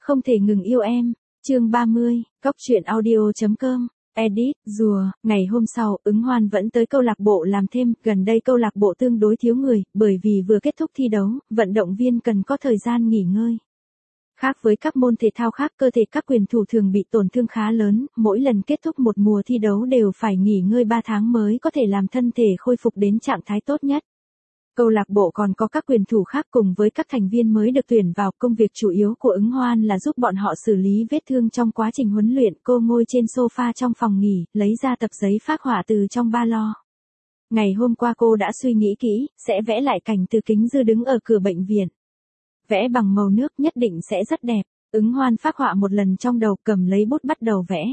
Không thể ngừng yêu em. Chương 30, Cóc truyện audio.com. Edit, rùa, ngày hôm sau, Ứng Hoan vẫn tới câu lạc bộ làm thêm, gần đây câu lạc bộ tương đối thiếu người, bởi vì vừa kết thúc thi đấu, vận động viên cần có thời gian nghỉ ngơi. Khác với các môn thể thao khác, cơ thể các quyền thủ thường bị tổn thương khá lớn, mỗi lần kết thúc một mùa thi đấu đều phải nghỉ ngơi 3 tháng mới có thể làm thân thể khôi phục đến trạng thái tốt nhất. Câu lạc bộ còn có các quyền thủ khác cùng với các thành viên mới được tuyển vào. Công việc chủ yếu của Ứng Hoan là giúp bọn họ xử lý vết thương trong quá trình huấn luyện. Cô ngồi trên sofa trong phòng nghỉ, lấy ra tập giấy phác họa từ trong ba lô. Ngày hôm qua cô đã suy nghĩ kỹ, sẽ vẽ lại cảnh Từ Kính Dư đứng ở cửa bệnh viện. Vẽ bằng màu nước nhất định sẽ rất đẹp. Ứng Hoan phác họa một lần trong đầu, cầm lấy bút bắt đầu vẽ.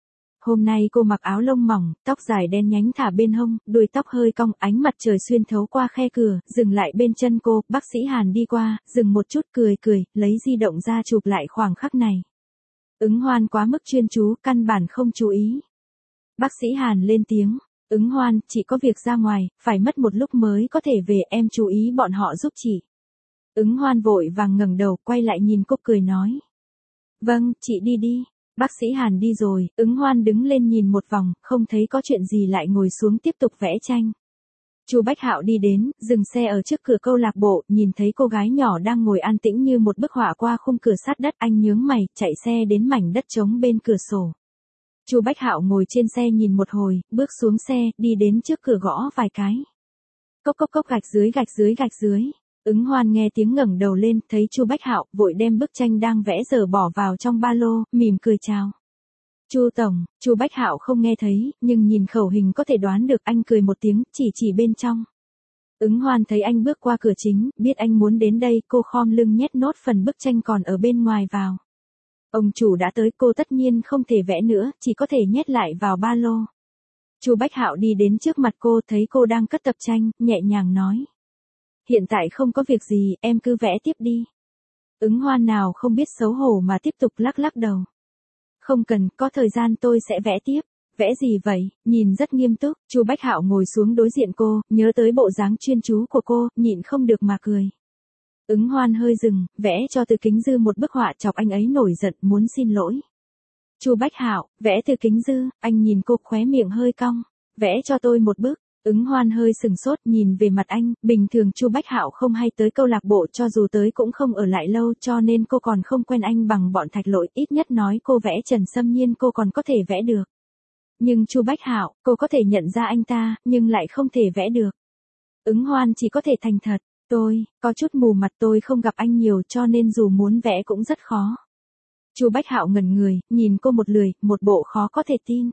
Hôm nay cô mặc áo lông mỏng, tóc dài đen nhánh thả bên hông, đuôi tóc hơi cong, ánh mặt trời xuyên thấu qua khe cửa, dừng lại bên chân cô. Bác sĩ Hàn đi qua, dừng một chút cười, lấy di động ra chụp lại khoảnh khắc này. Ứng Hoan quá mức chuyên chú, căn bản không chú ý. Bác sĩ Hàn lên tiếng, Ứng Hoan, chị có việc ra ngoài, phải mất một lúc mới có thể về, em chú ý bọn họ giúp chị. Ứng Hoan vội vàng ngẩng đầu, quay lại nhìn cô cười nói. Vâng, chị đi đi. Bác sĩ Hàn đi rồi, Ứng Hoan đứng lên nhìn một vòng, không thấy có chuyện gì lại ngồi xuống tiếp tục vẽ tranh. Chu Bách Hạo đi đến, dừng xe ở trước cửa câu lạc bộ, nhìn thấy cô gái nhỏ đang ngồi an tĩnh như một bức họa qua khung cửa sát đất, anh nhướng mày, chạy xe đến mảnh đất trống bên cửa sổ. Chu Bách Hạo ngồi trên xe nhìn một hồi, bước xuống xe, đi đến trước cửa gõ vài cái. Cốc cốc cốc, gạch dưới. Ứng Hoan nghe tiếng ngẩng đầu lên, thấy Chu Bách Hạo, vội đem bức tranh đang vẽ dở bỏ vào trong ba lô, mỉm cười chào. Chu tổng. Chu Bách Hạo không nghe thấy, nhưng nhìn khẩu hình có thể đoán được, anh cười một tiếng, chỉ bên trong. Ứng Hoan thấy anh bước qua cửa chính, biết anh muốn đến đây, cô khom lưng nhét nốt phần bức tranh còn ở bên ngoài vào. Ông chủ đã tới, cô tất nhiên không thể vẽ nữa, chỉ có thể nhét lại vào ba lô. Chu Bách Hạo đi đến trước mặt cô, thấy cô đang cất tập tranh, nhẹ nhàng nói. Hiện tại không có việc gì, em cứ vẽ tiếp đi. Ứng Hoan nào không biết xấu hổ mà tiếp tục lắc đầu. Không cần, có thời gian tôi sẽ vẽ tiếp. Vẽ gì vậy? Nhìn rất nghiêm túc. Chu Bách Hạo ngồi xuống đối diện cô, nhớ tới bộ dáng chuyên chú của cô, nhịn không được mà cười. Ứng Hoan hơi dừng, vẽ cho Từ Kính Dư một bức họa, chọc anh ấy nổi giận, muốn xin lỗi. Chu Bách Hạo, vẽ Từ Kính Dư, anh nhìn cô, khóe miệng hơi cong. Vẽ cho tôi một bức. Ứng Hoan hơi sừng sốt, nhìn về mặt anh, bình thường Chu Bách Hạo không hay tới câu lạc bộ, cho dù tới cũng không ở lại lâu, cho nên cô còn không quen anh bằng bọn Thạch Lỗi, ít nhất nói cô vẽ Trần Sâm Nhiên cô còn có thể vẽ được. Nhưng Chu Bách Hạo, cô có thể nhận ra anh ta, nhưng lại không thể vẽ được. Ứng Hoan chỉ có thể thành thật, tôi có chút mù mặt, tôi không gặp anh nhiều cho nên dù muốn vẽ cũng rất khó. Chu Bách Hạo ngẩn người, nhìn cô một lười, một bộ khó có thể tin.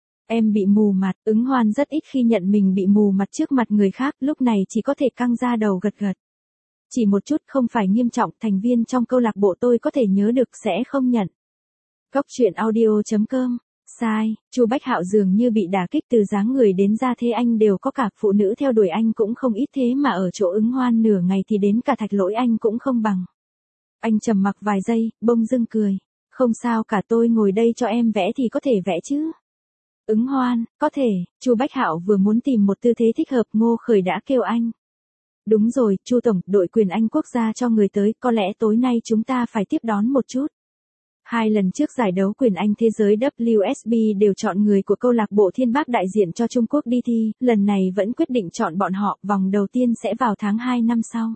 Em bị mù mặt. Ứng Hoan rất ít khi nhận mình bị mù mặt trước mặt người khác, lúc này chỉ có thể căng ra đầu gật. Chỉ một chút, không phải nghiêm trọng, thành viên trong câu lạc bộ tôi có thể nhớ được, sẽ không nhận. Cóc truyện audio.com. Sai. Chu Bách Hạo dường như bị đả kích, từ dáng người đến ra thế anh đều có cả, phụ nữ theo đuổi anh cũng không ít, thế mà ở chỗ Ứng Hoan nửa ngày thì đến cả Thạch Lỗi anh cũng không bằng. Anh trầm mặc vài giây, bỗng dưng cười. Không sao cả, tôi ngồi đây cho em vẽ thì có thể vẽ chứ. Ứng Hoan, có thể. Chu Bách Hạo vừa muốn tìm một tư thế thích hợp, Ngô Khởi đã kêu anh. Đúng rồi, Chu tổng, đội quyền Anh quốc gia cho người tới, có lẽ tối nay chúng ta phải tiếp đón một chút. 2 lần trước giải đấu quyền Anh thế giới WSB đều chọn người của câu lạc bộ Thiên Bác đại diện cho Trung Quốc đi thi, lần này vẫn quyết định chọn bọn họ, vòng đầu tiên sẽ vào tháng 2 năm sau.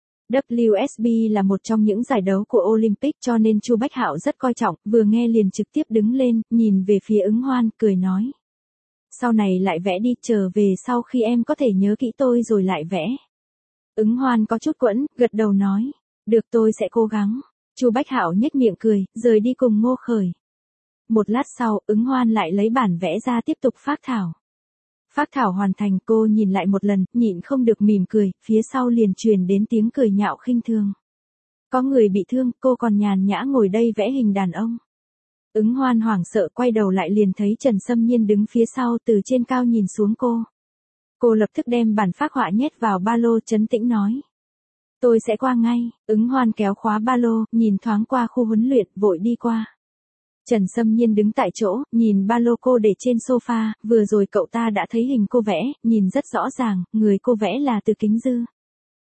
WSB là một trong những giải đấu của Olympic cho nên Chu Bách Hạo rất coi trọng, vừa nghe liền trực tiếp đứng lên, nhìn về phía Ứng Hoan, cười nói. Sau này lại vẽ đi, trở về sau khi em có thể nhớ kỹ tôi rồi lại vẽ. Ứng Hoan có chút quẫn, gật đầu nói. Được, tôi sẽ cố gắng. Chu Bách Hạo nhếch miệng cười, rời đi cùng Ngô Khởi. Một lát sau, Ứng Hoan lại lấy bản vẽ ra tiếp tục phác thảo. Phác thảo hoàn thành, cô nhìn lại một lần, nhịn không được mỉm cười, phía sau liền truyền đến tiếng cười nhạo khinh thường. Có người bị thương, cô còn nhàn nhã ngồi đây vẽ hình đàn ông. Ứng Hoan hoảng sợ quay đầu lại liền thấy Trần Sâm Nhiên đứng phía sau, từ trên cao nhìn xuống cô. Cô lập tức đem bản phác họa nhét vào ba lô, trấn tĩnh nói. Tôi sẽ qua ngay. Ứng Hoan kéo khóa ba lô, nhìn thoáng qua khu huấn luyện, vội đi qua. Trần Sâm Nhiên đứng tại chỗ, nhìn ba lô cô để trên sofa, vừa rồi cậu ta đã thấy hình cô vẽ, nhìn rất rõ ràng, người cô vẽ là Từ Kính Dư.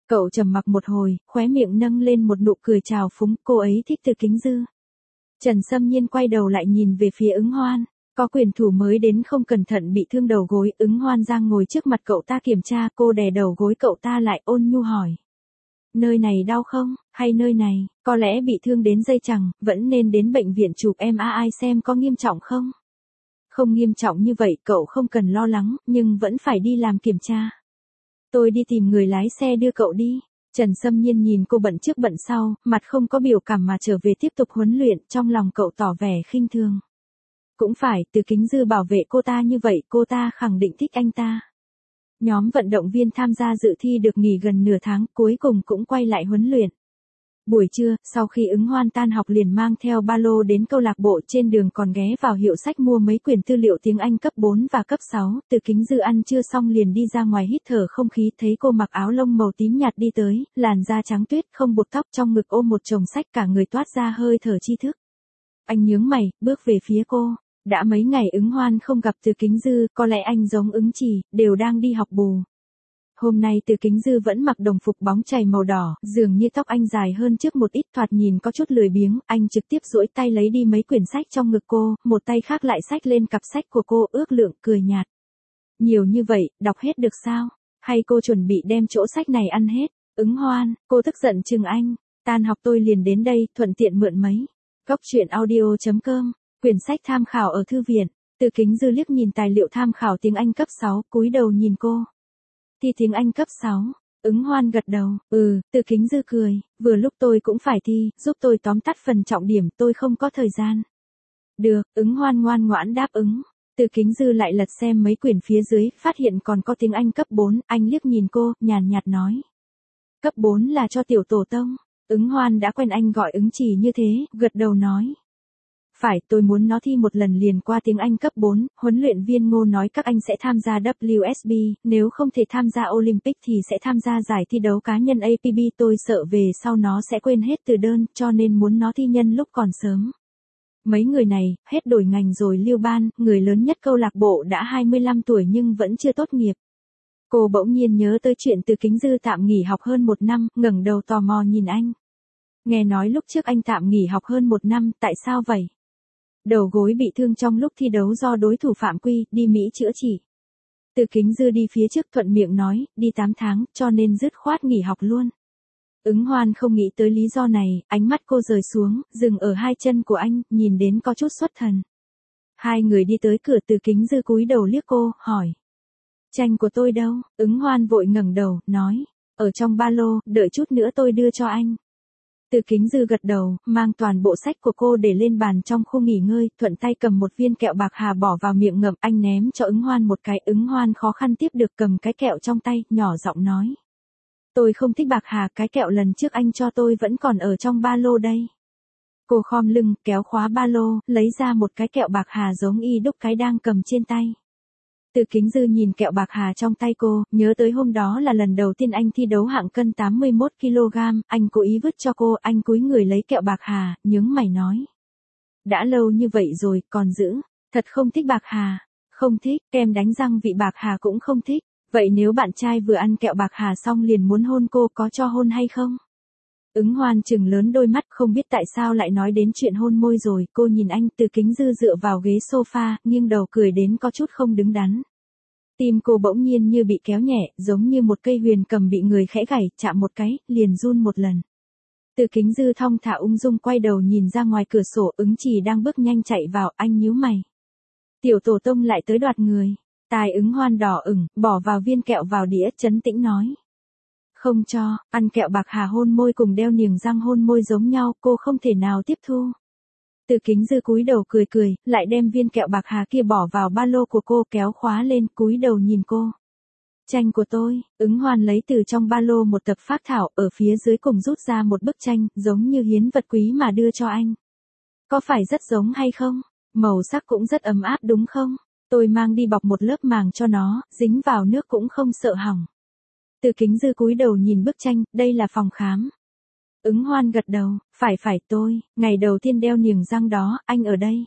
Cậu trầm mặc một hồi, khóe miệng nâng lên một nụ cười trào phúng, cô ấy thích Từ Kính Dư. Trần Sâm Nhiên quay đầu lại nhìn về phía Ứng Hoan, có quyền thủ mới đến không cẩn thận bị thương đầu gối, Ứng Hoan giang ngồi trước mặt cậu ta kiểm tra, cô đè đầu gối cậu ta lại ôn nhu hỏi. Nơi này đau không, hay nơi này, có lẽ bị thương đến dây chằng, vẫn nên đến bệnh viện chụp MRI xem có nghiêm trọng không? Không nghiêm trọng như vậy cậu không cần lo lắng, nhưng vẫn phải đi làm kiểm tra. Tôi đi tìm người lái xe đưa cậu đi. Trần Sâm Nhiên nhìn cô bận trước bận sau, mặt không có biểu cảm mà trở về tiếp tục huấn luyện, trong lòng cậu tỏ vẻ khinh thường. Cũng phải, Từ Kính Dư bảo vệ cô ta như vậy, cô ta khẳng định thích anh ta. Nhóm vận động viên tham gia dự thi được nghỉ gần nửa tháng, cuối cùng cũng quay lại huấn luyện. Buổi trưa, sau khi Ứng Hoan tan học liền mang theo ba lô đến câu lạc bộ, trên đường còn ghé vào hiệu sách mua mấy quyển tư liệu tiếng Anh cấp 4 và cấp 6, Từ Kính Dư ăn trưa xong liền đi ra ngoài hít thở không khí, thấy cô mặc áo lông màu tím nhạt đi tới, làn da trắng tuyết, không buộc tóc, trong ngực ôm một chồng sách, cả người toát ra hơi thở tri thức. Anh nhướng mày, bước về phía cô. Đã mấy ngày Ứng Hoan không gặp Từ Kính Dư, có lẽ anh giống Ứng Trì, đều đang đi học bù. Hôm nay Từ Kính Dư vẫn mặc đồng phục bóng chày màu đỏ, dường như tóc anh dài hơn trước một ít, thoạt nhìn có chút lười biếng, anh trực tiếp duỗi tay lấy đi mấy quyển sách trong ngực cô, một tay khác lại xách lên cặp sách của cô, ước lượng cười nhạt. Nhiều như vậy, đọc hết được sao? Hay cô chuẩn bị đem chỗ sách này ăn hết? Ứng Hoan, cô tức giận chừng anh, tan học tôi liền đến đây, thuận tiện mượn mấy. Góc truyện audio.com, quyển sách tham khảo ở thư viện. Từ Kính Dư liếc nhìn tài liệu tham khảo tiếng Anh cấp 6, cúi đầu nhìn cô. Thi tiếng Anh cấp 6, Ứng Hoan gật đầu, Từ Kính Dư cười, vừa lúc tôi cũng phải thi, giúp tôi tóm tắt phần trọng điểm, tôi không có thời gian. Được, Ứng Hoan ngoan ngoãn đáp ứng. Từ Kính Dư lại lật xem mấy quyển phía dưới, phát hiện còn có tiếng Anh cấp 4, anh liếc nhìn cô, nhàn nhạt nói. Cấp 4 là cho tiểu tổ tông. Ứng Hoan đã quen anh gọi Ứng Trì như thế, gật đầu nói. Phải, tôi muốn nó thi một lần liền qua tiếng Anh cấp 4, huấn luyện viên Ngô nói các anh sẽ tham gia WSB, nếu không thể tham gia Olympic thì sẽ tham gia giải thi đấu cá nhân APB, tôi sợ về sau nó sẽ quên hết từ đơn, cho nên muốn nó thi nhân lúc còn sớm. Mấy người này, hết đổi ngành rồi Lưu Ban, người lớn nhất câu lạc bộ đã 25 tuổi nhưng vẫn chưa tốt nghiệp. Cô bỗng nhiên nhớ tới chuyện Từ Kính Dư tạm nghỉ học hơn 1 năm, ngẩng đầu tò mò nhìn anh. Nghe nói lúc trước anh tạm nghỉ học hơn 1 năm, tại sao vậy? Đầu gối bị thương trong lúc thi đấu do đối thủ phạm quy, đi Mỹ chữa trị. Từ Kính Dư đi phía trước thuận miệng nói, đi 8 tháng, cho nên dứt khoát nghỉ học luôn. Ứng Hoan không nghĩ tới lý do này, ánh mắt cô rời xuống, dừng ở hai chân của anh, nhìn đến có chút xuất thần. Hai người đi tới cửa, Từ Kính Dư cúi đầu liếc cô, hỏi. Tranh của tôi đâu? Ứng Hoan vội ngẩng đầu, nói. Ở trong ba lô, đợi chút nữa tôi đưa cho anh. Từ Kính Dư gật đầu, mang toàn bộ sách của cô để lên bàn trong khu nghỉ ngơi, thuận tay cầm một viên kẹo bạc hà bỏ vào miệng ngậm, anh ném cho Ứng Hoan một cái, Ứng Hoan khó khăn tiếp được, cầm cái kẹo trong tay, nhỏ giọng nói. Tôi không thích bạc hà, cái kẹo lần trước anh cho tôi vẫn còn ở trong ba lô đây. Cô khom lưng, kéo khóa ba lô, lấy ra một cái kẹo bạc hà giống y đúc cái đang cầm trên tay. Từ Kính Dư nhìn kẹo bạc hà trong tay cô, nhớ tới hôm đó là lần đầu tiên anh thi đấu hạng cân 81 kg, anh cố ý vứt cho cô, anh cúi người lấy kẹo bạc hà, nhướng mày nói. Đã lâu như vậy rồi, còn giữ, thật không thích bạc hà, không thích, kem đánh răng vị bạc hà cũng không thích, vậy nếu bạn trai vừa ăn kẹo bạc hà xong liền muốn hôn cô có cho hôn hay không? Ứng Hoan trừng lớn đôi mắt, không biết tại sao lại nói đến chuyện hôn môi rồi, cô nhìn anh. Từ Kính Dư dựa vào ghế sofa, nghiêng đầu cười đến có chút không đứng đắn. Tim cô bỗng nhiên như bị kéo nhẹ, giống như một cây huyền cầm bị người khẽ gảy, chạm một cái, liền run một lần. Từ Kính Dư thong thả ung dung quay đầu nhìn ra ngoài cửa sổ, Ứng Trì đang bước nhanh chạy vào, anh nhíu mày. Tiểu tổ tông lại tới đoạt người. Tai Ứng Hoan đỏ ửng, bỏ vào viên kẹo vào đĩa, trấn tĩnh nói. Không cho, ăn kẹo bạc hà hôn môi cùng đeo niềng răng hôn môi giống nhau, cô không thể nào tiếp thu. Từ Kính Dư cúi đầu cười cười, lại đem viên kẹo bạc hà kia bỏ vào ba lô của cô, kéo khóa lên, cúi đầu nhìn cô. Tranh của tôi, Ứng Hoan lấy từ trong ba lô một tập phác thảo, ở phía dưới cùng rút ra một bức tranh, giống như hiến vật quý mà đưa cho anh. Có phải rất giống hay không? Màu sắc cũng rất ấm áp đúng không? Tôi mang đi bọc một lớp màng cho nó, dính vào nước cũng không sợ hỏng. Từ Kính Dư cúi đầu nhìn bức tranh, đây là phòng khám. Ứng Hoan gật đầu, phải tôi, ngày đầu tiên đeo niềng răng đó, anh ở đây.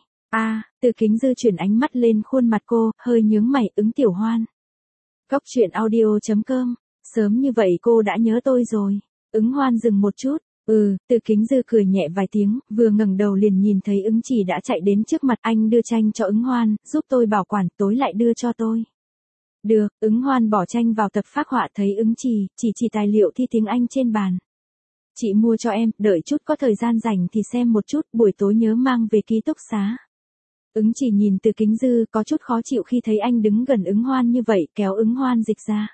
Từ Kính Dư chuyển ánh mắt lên khuôn mặt cô, hơi nhướng mày, Ứng Tiểu Hoan. Góc truyện audio.com Sớm như vậy cô đã nhớ tôi rồi. Ứng Hoan dừng một chút. Từ Kính Dư cười nhẹ vài tiếng, vừa ngẩng đầu liền nhìn thấy Ứng Chỉ đã chạy đến trước mặt anh đưa tranh cho Ứng Hoan, giúp tôi bảo quản, tối lại đưa cho tôi. Được, Ứng Hoan bỏ tranh vào tập phác họa thấy Ứng chỉ tài liệu thi tiếng Anh trên bàn. Chị mua cho em, đợi chút có thời gian rảnh thì xem một chút, buổi tối nhớ mang về ký túc xá. Ứng Chỉ nhìn Từ Kính Dư có chút khó chịu khi thấy anh đứng gần Ứng Hoan như vậy, kéo Ứng Hoan dịch ra.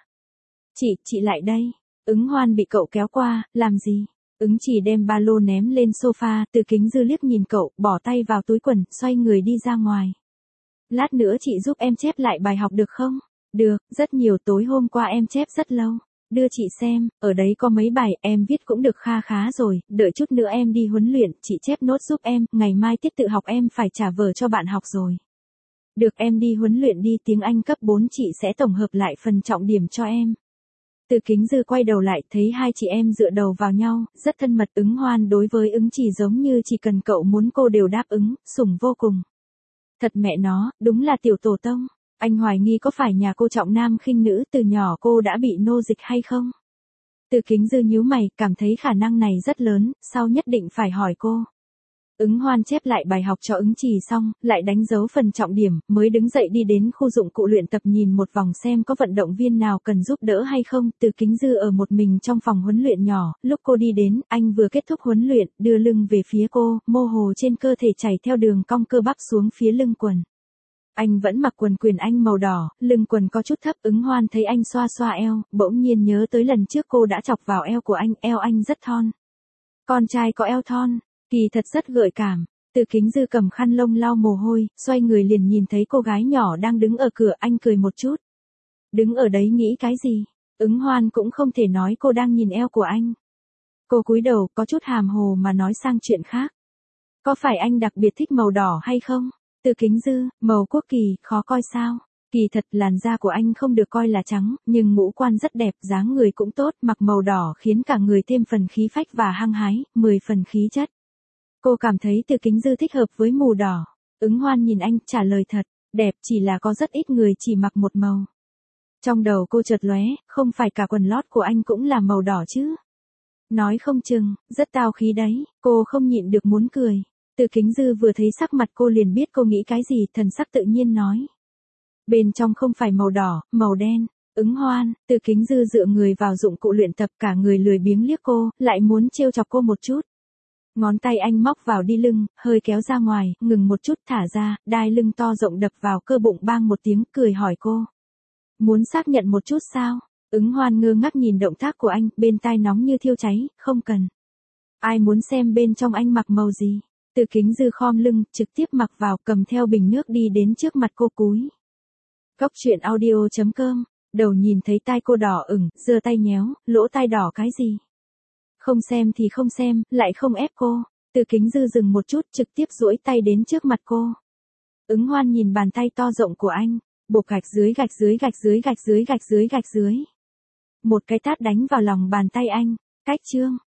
Chị lại đây. Ứng Hoan bị cậu kéo qua, làm gì? Ứng Chỉ đem ba lô ném lên sofa, Từ Kính Dư liếc nhìn cậu, bỏ tay vào túi quần, xoay người đi ra ngoài. Lát nữa chị giúp em chép lại bài học được không? Được, rất nhiều, tối hôm qua em chép rất lâu. Đưa chị xem, ở đấy có mấy bài em viết cũng được kha khá rồi, đợi chút nữa em đi huấn luyện, chị chép nốt giúp em, ngày mai tiết tự học em phải trả vở cho bạn học rồi. Được, em đi huấn luyện đi, tiếng Anh cấp 4 chị sẽ tổng hợp lại phần trọng điểm cho em. Từ Kính Dư quay đầu lại, thấy hai chị em dựa đầu vào nhau, rất thân mật. Ứng Hoan đối với Ứng Chỉ giống như chỉ cần cậu muốn cô đều đáp ứng, sủng vô cùng. Thật mẹ nó, đúng là tiểu tổ tông. Anh hoài nghi có phải nhà cô trọng nam khinh nữ, từ nhỏ cô đã bị nô dịch hay không? Từ Kính Dư nhíu mày, cảm thấy khả năng này rất lớn, sau nhất định phải hỏi cô. Ứng Hoan chép lại bài học cho Ứng Chỉ xong, lại đánh dấu phần trọng điểm, mới đứng dậy đi đến khu dụng cụ luyện tập nhìn một vòng xem có vận động viên nào cần giúp đỡ hay không. Từ Kính Dư ở một mình trong phòng huấn luyện nhỏ, lúc cô đi đến, anh vừa kết thúc huấn luyện, đưa lưng về phía cô, mô hồ trên cơ thể chảy theo đường cong cơ bắp xuống phía lưng quần. Anh vẫn mặc quần quyền anh màu đỏ, lưng quần có chút thấp. Ứng Hoan thấy anh xoa xoa eo, bỗng nhiên nhớ tới lần trước cô đã chọc vào eo của anh, eo anh rất thon. Con trai có eo thon, kỳ thật rất gợi cảm. Từ Kính Dư cầm khăn lông lau mồ hôi, xoay người liền nhìn thấy cô gái nhỏ đang đứng ở cửa, anh cười một chút. Đứng ở đấy nghĩ cái gì? Ứng Hoan cũng không thể nói cô đang nhìn eo của anh. Cô cúi đầu, có chút hàm hồ mà nói sang chuyện khác. Có phải anh đặc biệt thích màu đỏ hay không? Từ Kính Dư, màu quốc kỳ, khó coi sao? Kỳ thật làn da của anh không được coi là trắng, nhưng ngũ quan rất đẹp, dáng người cũng tốt, mặc màu đỏ khiến cả người thêm phần khí phách và hăng hái, 10 phần khí chất. Cô cảm thấy Từ Kính Dư thích hợp với màu đỏ. Ứng Hoan nhìn anh, trả lời thật, đẹp, chỉ là có rất ít người chỉ mặc một màu. Trong đầu cô chợt lóe, không phải cả quần lót của anh cũng là màu đỏ chứ? Nói không chừng, rất tao khí đấy, cô không nhịn được muốn cười. Từ Kính Dư vừa thấy sắc mặt cô liền biết cô nghĩ cái gì, thần sắc tự nhiên nói. Bên trong không phải màu đỏ, màu đen. Ứng Hoan, Từ Kính Dư dựa người vào dụng cụ luyện tập, cả người lười biếng liếc cô, lại muốn trêu chọc cô một chút. Ngón tay anh móc vào đi lưng, hơi kéo ra ngoài, ngừng một chút thả ra, đai lưng to rộng đập vào cơ bụng bang một tiếng, cười hỏi cô. Muốn xác nhận một chút sao? Ứng Hoan ngơ ngác nhìn động tác của anh, bên tai nóng như thiêu cháy, không cần. Ai muốn xem bên trong anh mặc màu gì? Từ Kính Dư khom lưng, trực tiếp mặc vào, cầm theo bình nước đi đến trước mặt cô cúi. Góc truyện audio.com, đầu nhìn thấy tai cô đỏ ửng, giơ tay nhéo, lỗ tai đỏ cái gì? Không xem thì không xem, lại không ép cô. Từ Kính Dư dừng một chút, trực tiếp duỗi tay đến trước mặt cô. Ứng Hoan nhìn bàn tay to rộng của anh, bột gạch dưới gạch dưới gạch dưới gạch dưới gạch dưới gạch dưới. Một cái tát đánh vào lòng bàn tay anh, cách chương.